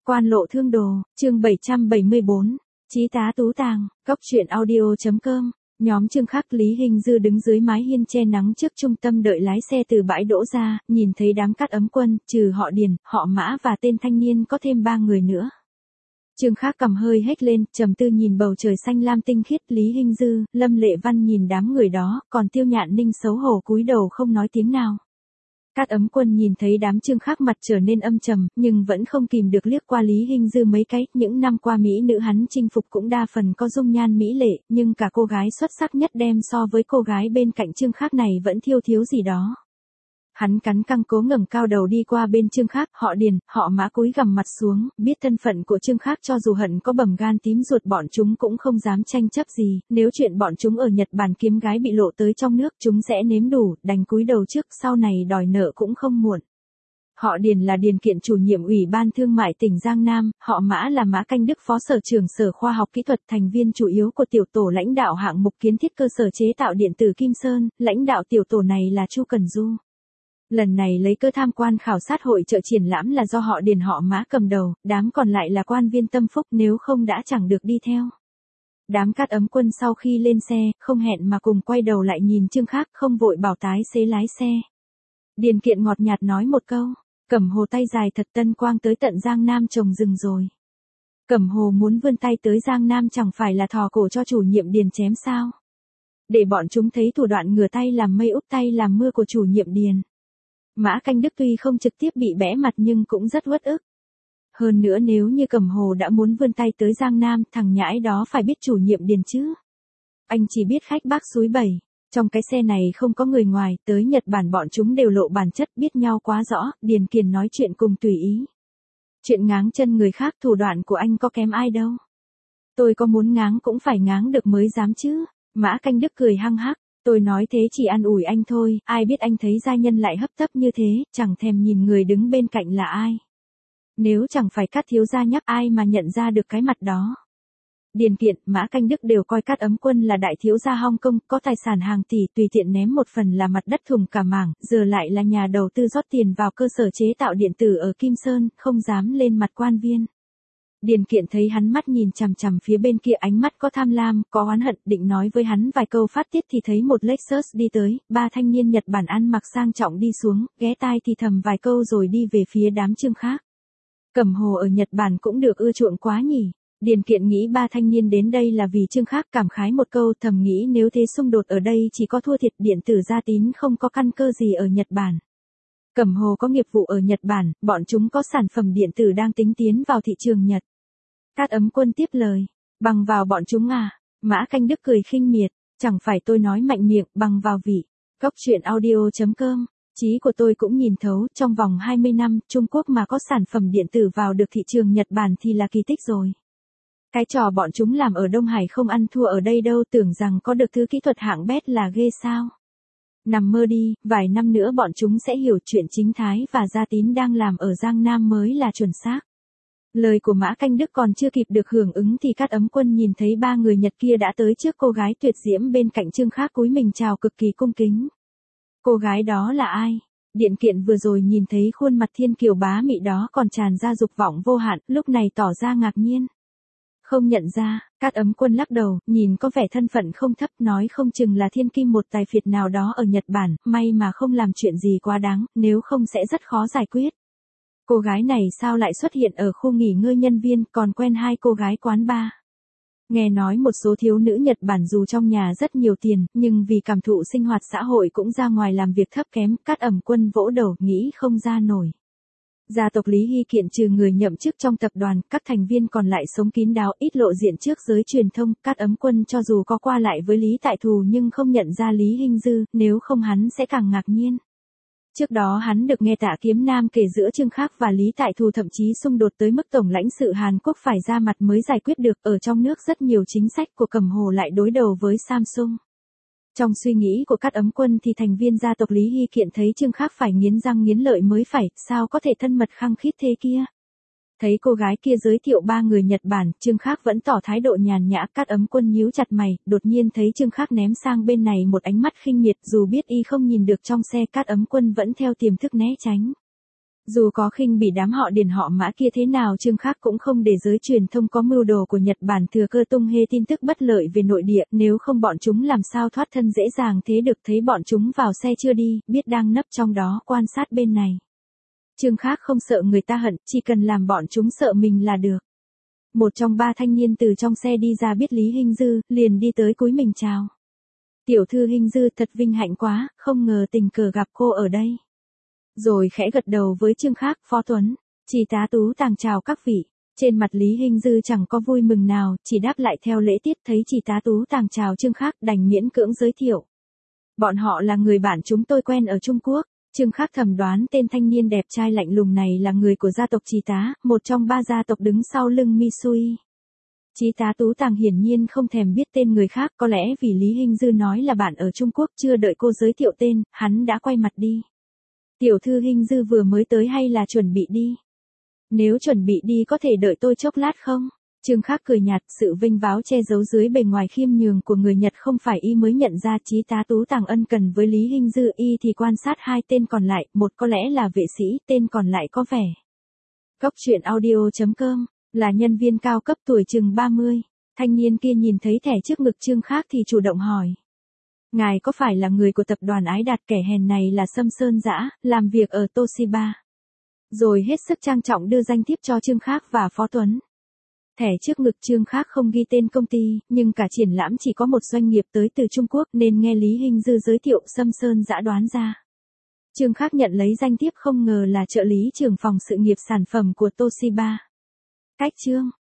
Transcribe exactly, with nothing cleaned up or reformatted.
Quan lộ thương đồ, chương bảy trăm bảy mươi bốn, Chí tá Tú Tàng, Cóc truyện audio chấm com. Nhóm Trương Khắc Lý Hinh Dư đứng dưới mái hiên che nắng trước trung tâm đợi lái xe từ bãi đỗ ra, nhìn thấy đám Cát Ấm Quân, trừ họ Điền, họ Mã và tên thanh niên có thêm ba người nữa. Trương Khắc cầm hơi hét lên, trầm tư nhìn bầu trời xanh lam tinh khiết. Lý Hinh Dư, Lâm Lệ Văn nhìn đám người đó, còn Tiêu Nhạn Ninh xấu hổ cúi đầu không nói tiếng nào. Cát Ấm Quân nhìn thấy đám Trương Khắc mặt trở nên âm trầm, nhưng vẫn không kìm được liếc qua Lý Hinh Dư mấy cái. Những năm qua mỹ nữ hắn chinh phục cũng đa phần có dung nhan mỹ lệ, nhưng cả cô gái xuất sắc nhất đem so với cô gái bên cạnh Trương Khắc này vẫn thiêu thiếu gì đó. Hắn cắn răng cố ngẩng cao đầu đi qua bên Trương Khắc, họ Điền, họ Mã cúi gằm mặt xuống, biết thân phận của Trương Khắc cho dù hận có bầm gan tím ruột bọn chúng cũng không dám tranh chấp gì, nếu chuyện bọn chúng ở Nhật Bản kiếm gái bị lộ tới trong nước chúng sẽ nếm đủ, đành cúi đầu trước, sau này đòi nợ cũng không muộn. Họ Điền là Điền Kiện chủ nhiệm Ủy ban Thương mại tỉnh Giang Nam, họ Mã là Mã Canh Đức phó sở trưởng Sở Khoa học Kỹ thuật, thành viên chủ yếu của tiểu tổ lãnh đạo hạng mục kiến thiết cơ sở chế tạo điện tử Kim Sơn, lãnh đạo tiểu tổ này là Chu Cần Du. Lần này lấy cơ tham quan khảo sát hội chợ triển lãm là do họ Điền họ Mã cầm đầu, đám còn lại là quan viên tâm phúc, nếu không đã chẳng được đi theo. Đám Cát Ấm Quân sau khi lên xe, không hẹn mà cùng quay đầu lại nhìn Trương Khắc, không vội bảo tài xế lái xe. Điền Kiện ngọt nhạt nói một câu, Cẩm Hồ tay dài thật tân quang tới tận Giang Nam trồng rừng rồi. Cẩm Hồ muốn vươn tay tới Giang Nam chẳng phải là thò cổ cho chủ nhiệm Điền chém sao? Để bọn chúng thấy thủ đoạn ngửa tay làm mây úp tay làm mưa của chủ nhiệm Điền. Mã Canh Đức tuy không trực tiếp bị bẽ mặt nhưng cũng rất uất ức. Hơn nữa nếu như Cẩm Hồ đã muốn vươn tay tới Giang Nam, thằng nhãi đó phải biết chủ nhiệm Điền chứ. Anh chỉ biết khách bác suối bẩy. Trong cái xe này không có người ngoài, tới Nhật Bản bọn chúng đều lộ bản chất biết nhau quá rõ, Điền Kiền nói chuyện cùng tùy ý. Chuyện ngáng chân người khác thủ đoạn của anh có kém ai đâu. Tôi có muốn ngáng cũng phải ngáng được mới dám chứ. Mã Canh Đức cười hăng hắc. Tôi nói thế chỉ an ủi anh thôi, ai biết anh thấy gia nhân lại hấp tấp như thế, chẳng thèm nhìn người đứng bên cạnh là ai. Nếu chẳng phải Cát thiếu gia nhắc ai mà nhận ra được cái mặt đó. Điền Kiện, Mã Canh Đức đều coi Cát Ấm Quân là đại thiếu gia Hong Kong, có tài sản hàng tỷ, tùy tiện ném một phần là mặt đất thùng cả mảng, giờ lại là nhà đầu tư rót tiền vào cơ sở chế tạo điện tử ở Kim Sơn, không dám lên mặt quan viên. Điền Kiện thấy hắn mắt nhìn chằm chằm phía bên kia, ánh mắt có tham lam, có oán hận, định nói với hắn vài câu phát tiết thì thấy một Lexus đi tới, ba thanh niên Nhật Bản ăn mặc sang trọng đi xuống, ghé tai thì thầm vài câu rồi đi về phía đám Trương Khắc. Cẩm Hồ ở Nhật Bản cũng được ưa chuộng quá nhỉ. Điền Kiện nghĩ ba thanh niên đến đây là vì Trương Khắc, cảm khái một câu, thầm nghĩ nếu thế xung đột ở đây chỉ có thua thiệt, điện tử gia tín không có căn cơ gì ở Nhật Bản. Cẩm Hồ có nghiệp vụ ở Nhật Bản, bọn chúng có sản phẩm điện tử đang tính tiến vào thị trường Nhật. Cát Ấm Quân tiếp lời, bằng vào bọn chúng à? Mã Canh Đức cười khinh miệt, chẳng phải tôi nói mạnh miệng, bằng vào vị. Cóc truyện audio chấm com, trí của tôi cũng nhìn thấu, trong vòng hai mươi năm, Trung Quốc mà có sản phẩm điện tử vào được thị trường Nhật Bản thì là kỳ tích rồi. Cái trò bọn chúng làm ở Đông Hải không ăn thua ở đây đâu, tưởng rằng có được thứ kỹ thuật hạng bét là ghê sao. Nằm mơ đi, vài năm nữa bọn chúng sẽ hiểu chuyện Chính Thái và Gia Tín đang làm ở Giang Nam mới là chuẩn xác. Lời của Mã Canh Đức còn chưa kịp được hưởng ứng thì Cát Ấm Quân nhìn thấy ba người Nhật kia đã tới trước cô gái tuyệt diễm bên cạnh Trương Khắc, cúi mình chào cực kỳ cung kính. Cô gái đó là ai? Điền Kiện vừa rồi nhìn thấy khuôn mặt thiên kiều bá mị đó còn tràn ra dục vọng vô hạn, lúc này tỏ ra ngạc nhiên. Không nhận ra, Cát Ấm Quân lắc đầu, nhìn có vẻ thân phận không thấp, nói không chừng là thiên kim một tài phiệt nào đó ở Nhật Bản, may mà không làm chuyện gì quá đáng, nếu không sẽ rất khó giải quyết. Cô gái này sao lại xuất hiện ở khu nghỉ ngơi nhân viên, còn quen hai cô gái quán bar. Nghe nói một số thiếu nữ Nhật Bản dù trong nhà rất nhiều tiền, nhưng vì cảm thụ sinh hoạt xã hội cũng ra ngoài làm việc thấp kém. Cát Ấm Quân vỗ đầu, nghĩ không ra nổi. Gia tộc Lý Hy Kiện trừ người nhậm chức trong tập đoàn, các thành viên còn lại sống kín đáo, ít lộ diện trước giới truyền thông. Cát Ấm Quân cho dù có qua lại với Lý Tại Thù nhưng không nhận ra Lý Hinh Dư, nếu không hắn sẽ càng ngạc nhiên. Trước đó hắn được nghe Tạ Kiếm Nam kể giữa Trương Khắc và Lý Tại Thù thậm chí xung đột tới mức Tổng lãnh sự Hàn Quốc phải ra mặt mới giải quyết được, ở trong nước rất nhiều chính sách của Cẩm Hồ lại đối đầu với Samsung. Trong suy nghĩ của Cát Ấm Quân thì thành viên gia tộc Lý Hy Kiện thấy Trương Khắc phải nghiến răng nghiến lợi mới phải, sao có thể thân mật khăng khít thế kia. Thấy cô gái kia giới thiệu ba người Nhật Bản, Trương Khắc vẫn tỏ thái độ nhàn nhã. Cát Ấm Quân nhíu chặt mày, đột nhiên thấy Trương Khắc ném sang bên này một ánh mắt khinh miệt, dù biết y không nhìn được trong xe, Cát Ấm Quân vẫn theo tiềm thức né tránh. Dù có khinh bỉ đám họ Điền họ Mã kia thế nào, Trương Khắc cũng không để giới truyền thông có mưu đồ của Nhật Bản thừa cơ tung hê tin tức bất lợi về nội địa, nếu không bọn chúng làm sao thoát thân dễ dàng thế được. Thấy bọn chúng vào xe chưa đi, biết đang nấp trong đó quan sát bên này. Trương Khắc không sợ người ta hận, chỉ cần làm bọn chúng sợ mình là được. Một trong ba thanh niên từ trong xe đi ra biết Lý Hinh Dư, liền đi tới cúi mình chào. Tiểu thư Hinh Dư, thật vinh hạnh quá, không ngờ tình cờ gặp cô ở đây. Rồi khẽ gật đầu với Trương Khắc, Phó Tuấn, Chỉ tá Tú Tàng chào các vị. Trên mặt Lý Hinh Dư chẳng có vui mừng nào, chỉ đáp lại theo lễ tiết. Thấy Chỉ tá Tú Tàng chào Trương Khắc đành miễn cưỡng giới thiệu. Bọn họ là người bạn chúng tôi quen ở Trung Quốc. Trương Khắc thầm đoán tên thanh niên đẹp trai lạnh lùng này là người của gia tộc Chỉ tá, một trong ba gia tộc đứng sau lưng Misui. Chí tá Tú Tàng hiển nhiên không thèm biết tên người khác, có lẽ vì Lý Hinh Dư nói là bạn ở Trung Quốc, chưa đợi cô giới thiệu tên, hắn đã quay mặt đi. Tiểu thư Hinh Dư vừa mới tới hay là chuẩn bị đi? Nếu chuẩn bị đi có thể đợi tôi chốc lát không? Trương Khắc cười nhạt, sự vinh váo che giấu dưới bề ngoài khiêm nhường của người Nhật không phải y mới nhận ra. Chí tá Tú Tàng ân cần với Lý Hinh Dư, y thì quan sát hai tên còn lại, một có lẽ là vệ sĩ, tên còn lại có vẻ. Cốc truyện audio chấm com, là nhân viên cao cấp tuổi chừng ba mươi. Thanh niên kia nhìn thấy thẻ trước ngực Trương Khắc thì chủ động hỏi. Ngài có phải là người của tập đoàn Ái Đạt? Kẻ hèn này là Sâm Sơn Dã, làm việc ở Toshiba. Rồi hết sức trang trọng đưa danh thiếp cho Trương Khắc và Phó Tuấn. Thẻ trước ngực Trương Khắc không ghi tên công ty, nhưng cả triển lãm chỉ có một doanh nghiệp tới từ Trung Quốc nên nghe Lý Hinh Dư giới thiệu Sâm Sơn Dã đoán ra. Trương Khắc nhận lấy danh thiếp không ngờ là trợ lý trưởng phòng sự nghiệp sản phẩm của Toshiba. Cách chương